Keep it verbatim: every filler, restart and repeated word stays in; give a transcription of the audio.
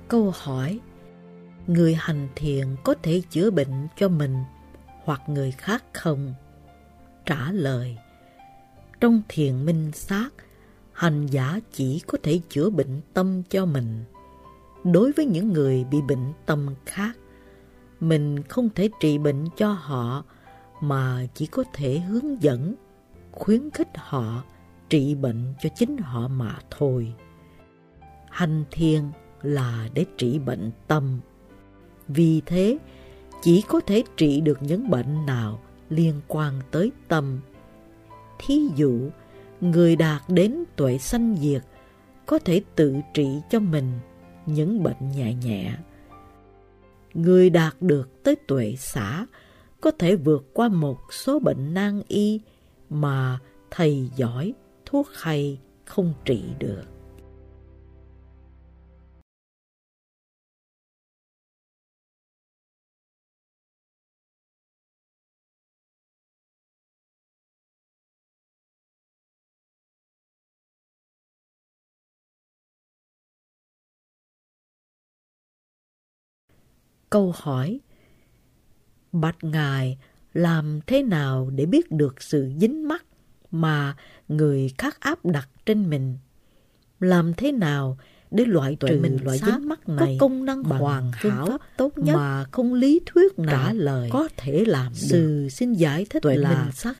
Câu hỏi: người hành thiền có thể chữa bệnh cho mình hoặc người khác không? Trả lời: trong thiền minh sát, hành giả chỉ có thể chữa bệnh tâm cho mình. Đối với những người bị bệnh tâm khác, mình không thể trị bệnh cho họ, mà chỉ có thể hướng dẫn, khuyến khích họ trị bệnh cho chính họ mà thôi. Hành thiền là để trị bệnh tâm. Vì thế, chỉ có thể trị được những bệnh nào liên quan tới tâm. Thí dụ, người đạt đến tuệ sanh diệt có thể tự trị cho mình những bệnh nhẹ nhẹ. Người đạt được tới tuệ xả có thể vượt qua một số bệnh nan y mà thầy giỏi, thuốc hay không trị được. Câu hỏi: bạch Ngài, làm thế nào để biết được sự dính mắc mà người khác áp đặt trên mình? Làm thế nào để loại trừ mình loại dính mắc này có công năng hoàn hảo tốt nhất mà không lý thuyết nào trả lời có thể làm được? Sư xin giải thích là